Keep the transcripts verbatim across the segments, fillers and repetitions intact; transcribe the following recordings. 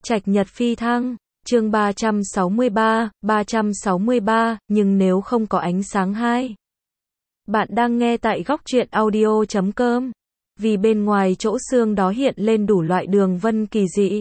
Trạch nhật phi thăng, chương ba trăm sáu mươi ba, ba trăm sáu mươi ba, nhưng nếu không có ánh sáng hai. Bạn đang nghe tại góc truyện audio chấm com. Vì bên ngoài chỗ xương đó hiện lên đủ loại đường vân kỳ dị.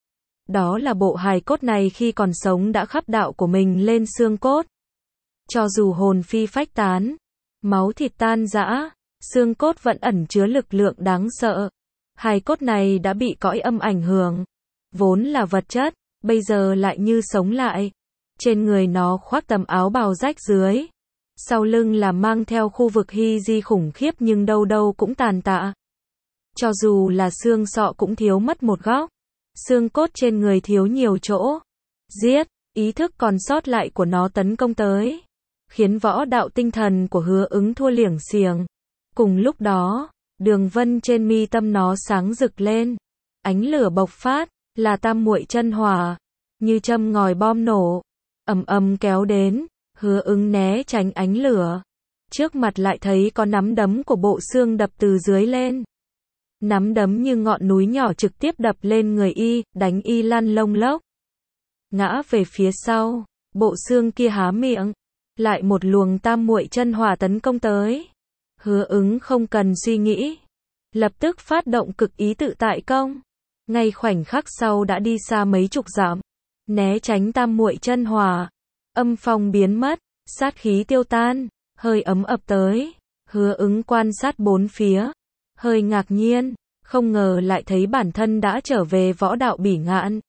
Đó là bộ hài cốt này khi còn sống đã khắp đạo của mình lên xương cốt. Cho dù hồn phi phách tán, máu thịt tan rã, xương cốt vẫn ẩn chứa lực lượng đáng sợ. Hài cốt này đã bị cõi âm ảnh hưởng. Vốn là vật chất, bây giờ lại như sống lại. Trên người nó khoác tấm áo bào rách dưới. Sau lưng là mang theo khu vực hy di khủng khiếp nhưng đâu đâu cũng tàn tạ. Cho dù là xương sọ cũng thiếu mất một góc. Xương cốt trên người thiếu nhiều chỗ. Giết, ý thức còn sót lại của nó tấn công tới. Khiến võ đạo tinh thần của Hứa Ứng thua liểng xiềng. Cùng lúc đó, đường vân trên mi tâm nó sáng rực lên. Ánh lửa bộc phát, là tam muội chân hỏa. Như châm ngòi bom nổ. Ầm ầm kéo đến, Hứa Ứng né tránh ánh lửa. Trước mặt lại thấy có nắm đấm của bộ xương đập từ dưới lên. Nắm đấm như ngọn núi nhỏ trực tiếp đập lên người y, đánh y lăn lông lốc. Ngã về phía sau, bộ xương kia há miệng. Lại một luồng tam muội chân hỏa tấn công tới. Hứa Ứng không cần suy nghĩ. Lập tức phát động cực ý tự tại công. Ngay khoảnh khắc sau đã đi xa mấy chục dặm. Né tránh tam muội chân hỏa. Âm phong biến mất, sát khí tiêu tan, hơi ấm ập tới. Hứa Ứng quan sát bốn phía. Hơi ngạc nhiên, không ngờ lại thấy bản thân đã trở về võ đạo Bỉ Ngạn.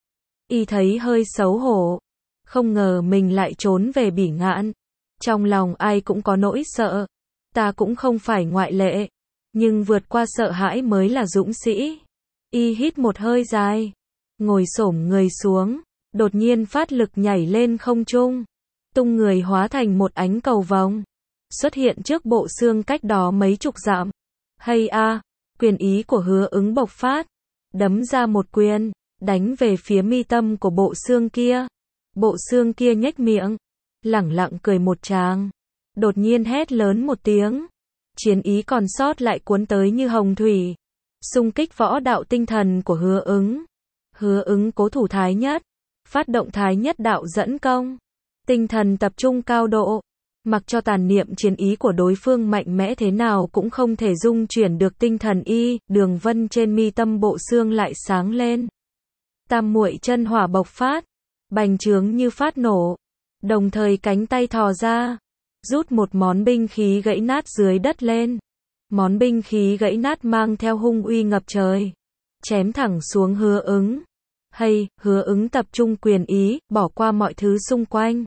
Y thấy hơi xấu hổ. Không ngờ mình lại trốn về Bỉ Ngạn. Trong lòng ai cũng có nỗi sợ. Ta cũng không phải ngoại lệ. Nhưng vượt qua sợ hãi mới là dũng sĩ. Y hít một hơi dài. Ngồi xổm người xuống. Đột nhiên phát lực nhảy lên không trung. Tung người hóa thành một ánh cầu vồng. Xuất hiện trước bộ xương cách đó mấy chục dặm. Hay a, quyền ý của Hứa Ứng bộc phát. Đấm ra một quyền. Đánh về phía mi tâm của bộ xương kia. Bộ xương kia nhếch miệng. Lẳng lặng cười một tràng. Đột nhiên hét lớn một tiếng. Chiến ý còn sót lại cuốn tới như hồng thủy. Xung kích võ đạo tinh thần của Hứa Ứng. Hứa Ứng cố thủ thái nhất. Phát động thái nhất đạo dẫn công. Tinh thần tập trung cao độ. Mặc cho tàn niệm chiến ý của đối phương mạnh mẽ thế nào cũng không thể dung chuyển được tinh thần y. Đường vân trên mi tâm bộ xương lại sáng lên. Tam muội chân hỏa bộc phát. Bành trướng như phát nổ. Đồng thời cánh tay thò ra. Rút một món binh khí gãy nát dưới đất lên. Món binh khí gãy nát mang theo hung uy ngập trời. Chém thẳng xuống Hứa Ứng. Hay, Hứa Ứng tập trung quyền ý, bỏ qua mọi thứ xung quanh.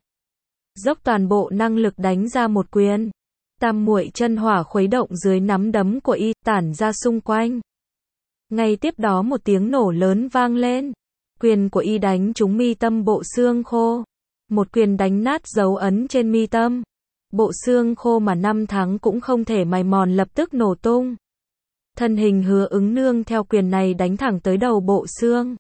Dốc toàn bộ năng lực đánh ra một quyền. Tam muội chân hỏa khuấy động dưới nắm đấm của y, tản ra xung quanh. Ngay tiếp đó một tiếng nổ lớn vang lên. Quyền của y đánh trúng mi tâm bộ xương khô. Một quyền đánh nát dấu ấn trên mi tâm. Bộ xương khô mà năm tháng cũng không thể mài mòn lập tức nổ tung. Thân hình Hứa Ứng nương theo quyền này đánh thẳng tới đầu bộ xương.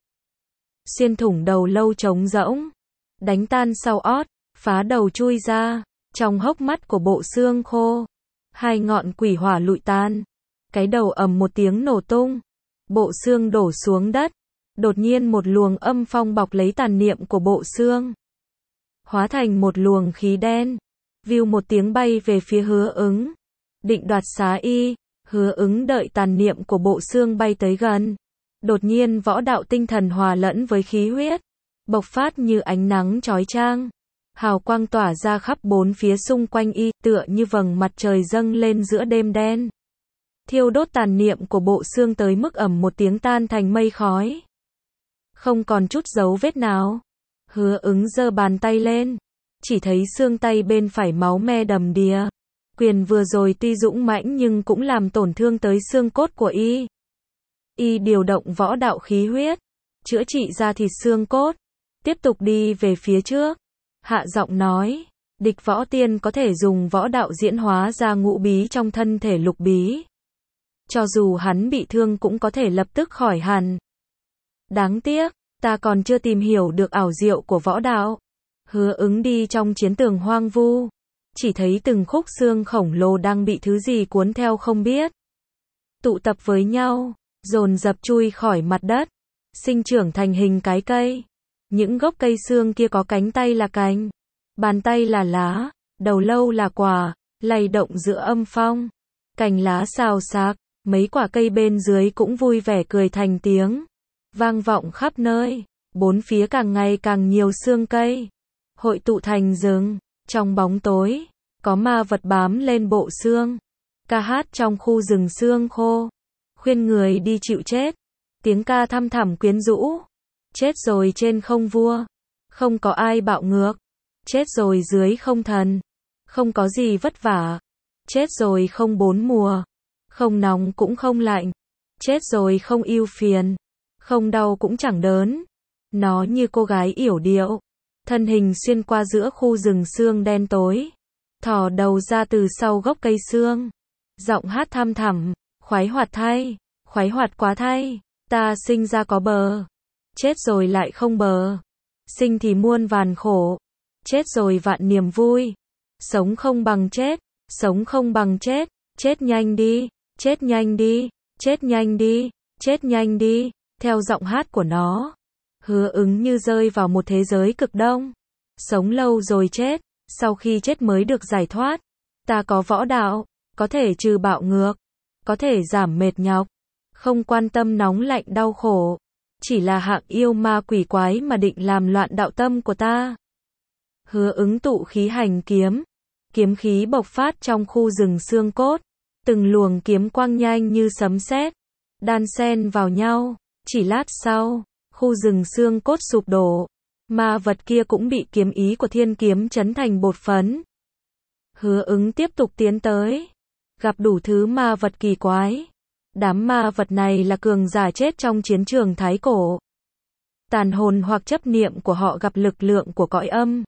Xuyên thủng đầu lâu trống rỗng. Đánh tan sau ót, phá đầu chui ra. Trong hốc mắt của bộ xương khô. Hai ngọn quỷ hỏa lụi tan. Cái đầu ầm một tiếng nổ tung. Bộ xương đổ xuống đất. Đột nhiên một luồng âm phong bọc lấy tàn niệm của bộ xương. Hóa thành một luồng khí đen. View một tiếng bay về phía Hứa Ứng. Định đoạt xá y. Hứa Ứng đợi tàn niệm của bộ xương bay tới gần. Đột nhiên võ đạo tinh thần hòa lẫn với khí huyết. Bộc phát như ánh nắng chói chang. Hào quang tỏa ra khắp bốn phía xung quanh y, tựa như vầng mặt trời dâng lên giữa đêm đen. Thiêu đốt tàn niệm của bộ xương tới mức ầm một tiếng tan thành mây khói. Không còn chút dấu vết nào. Hứa Ứng giơ bàn tay lên. Chỉ thấy xương tay bên phải máu me đầm đìa. Quyền vừa rồi tuy dũng mãnh nhưng cũng làm tổn thương tới xương cốt của y. Y điều động võ đạo khí huyết. Chữa trị ra thịt xương cốt. Tiếp tục đi về phía trước. Hạ giọng nói. Địch võ tiên có thể dùng võ đạo diễn hóa ra ngũ bí trong thân thể lục bí. Cho dù hắn bị thương cũng có thể lập tức khỏi hẳn. Đáng tiếc, ta còn chưa tìm hiểu được ảo diệu của võ đạo. Hứa Ứng đi trong chiến tường hoang vu. Chỉ thấy từng khúc xương khổng lồ đang bị thứ gì cuốn theo không biết. Tụ tập với nhau, dồn dập chui khỏi mặt đất. sinh trưởng thành hình cái cây. Những gốc cây xương kia có cánh tay là cành, bàn tay là lá, đầu lâu là quả, lay động giữa âm phong. Cành lá xào xạc, mấy quả cây bên dưới cũng vui vẻ cười thành tiếng, vang vọng khắp nơi. Bốn phía càng ngày càng nhiều xương cây, hội tụ thành rừng. Trong bóng tối, có ma vật bám lên bộ xương, ca hát trong khu rừng xương khô, khuyên người đi chịu chết. Tiếng ca thăm thẳm quyến rũ. Chết rồi trên không vua, không có ai bạo ngược. Chết rồi dưới không thần, không có gì vất vả. Chết rồi không bốn mùa, không nóng cũng không lạnh. Chết rồi không ưu phiền, không đau cũng chẳng đớn. Nó như cô gái yểu điệu, thân hình xuyên qua giữa khu rừng xương đen tối, thò đầu ra từ sau gốc cây xương, giọng hát thăm thẳm, khoái hoạt thay, khoái hoạt quá thay, ta sinh ra có bờ, chết rồi lại không bờ, sinh thì muôn vàn khổ, chết rồi vạn niềm vui, sống không bằng chết, sống không bằng chết, chết nhanh đi, chết nhanh đi, chết nhanh đi, chết nhanh đi. Theo giọng hát của nó, Hứa Ứng như rơi vào một thế giới cực đông. Sống lâu rồi chết, sau khi chết mới được giải thoát. Ta có võ đạo, có thể trừ bạo ngược, có thể giảm mệt nhọc, không quan tâm nóng lạnh đau khổ. Chỉ là hạng yêu ma quỷ quái mà định làm loạn đạo tâm của ta. Hứa Ứng tụ khí hành kiếm, kiếm khí bộc phát trong khu rừng xương cốt, từng luồng kiếm quang nhanh như sấm sét, đan xen vào nhau. Chỉ lát sau, khu rừng xương cốt sụp đổ, ma vật kia cũng bị kiếm ý của thiên kiếm chấn thành bột phấn. Hứa Ứng tiếp tục tiến tới, gặp đủ thứ ma vật kỳ quái. Đám ma vật này là cường giả chết trong chiến trường thái cổ. Tàn hồn hoặc chấp niệm của họ gặp lực lượng của cõi âm,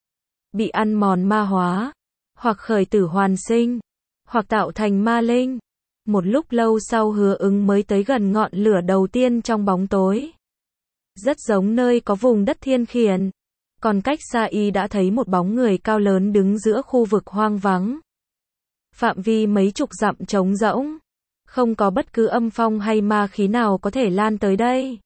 bị ăn mòn ma hóa, hoặc khởi tử hoàn sinh, hoặc tạo thành ma linh. Một lúc lâu sau Hứa Ứng mới tới gần ngọn lửa đầu tiên trong bóng tối. Rất giống nơi có vùng đất thiên khiển. Còn cách xa y đã thấy một bóng người cao lớn đứng giữa khu vực hoang vắng. Phạm vi mấy chục dặm trống rỗng. Không có bất cứ âm phong hay ma khí nào có thể lan tới đây.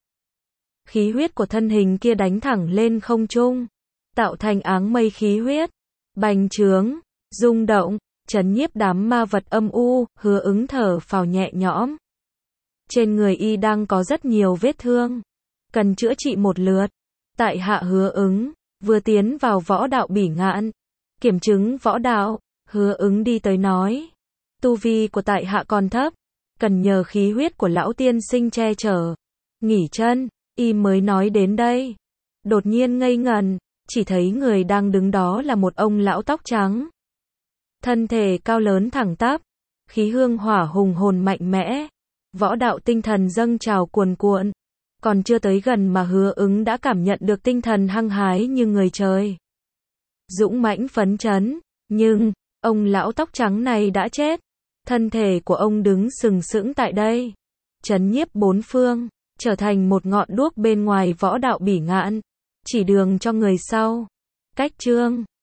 Khí huyết của thân hình kia đánh thẳng lên không trung, tạo thành áng mây khí huyết, bành trướng, rung động, trấn nhiếp đám ma vật âm u. Hứa Ứng thở phào nhẹ nhõm. Trên người y đang có rất nhiều vết thương, cần chữa trị một lượt. Tại hạ Hứa Ứng, vừa tiến vào võ đạo bỉ ngạn, kiểm chứng võ đạo. Hứa Ứng đi tới nói, tu vi của tại hạ còn thấp, cần nhờ khí huyết của lão tiên sinh che chở. Nghỉ chân, y mới nói đến đây, đột nhiên ngây ngần, chỉ thấy người đang đứng đó là một ông lão tóc trắng. Thân thể cao lớn thẳng tắp, khí hương hỏa hùng hồn mạnh mẽ, võ đạo tinh thần dâng trào cuồn cuộn. Còn chưa tới gần mà Hứa Ứng đã cảm nhận được tinh thần hăng hái như người trời, dũng mãnh phấn chấn. Nhưng, ông lão tóc trắng này đã chết. Thân thể của ông đứng sừng sững tại đây, trấn nhiếp bốn phương, trở thành một ngọn đuốc bên ngoài võ đạo bỉ ngạn, chỉ đường cho người sau. Cách chương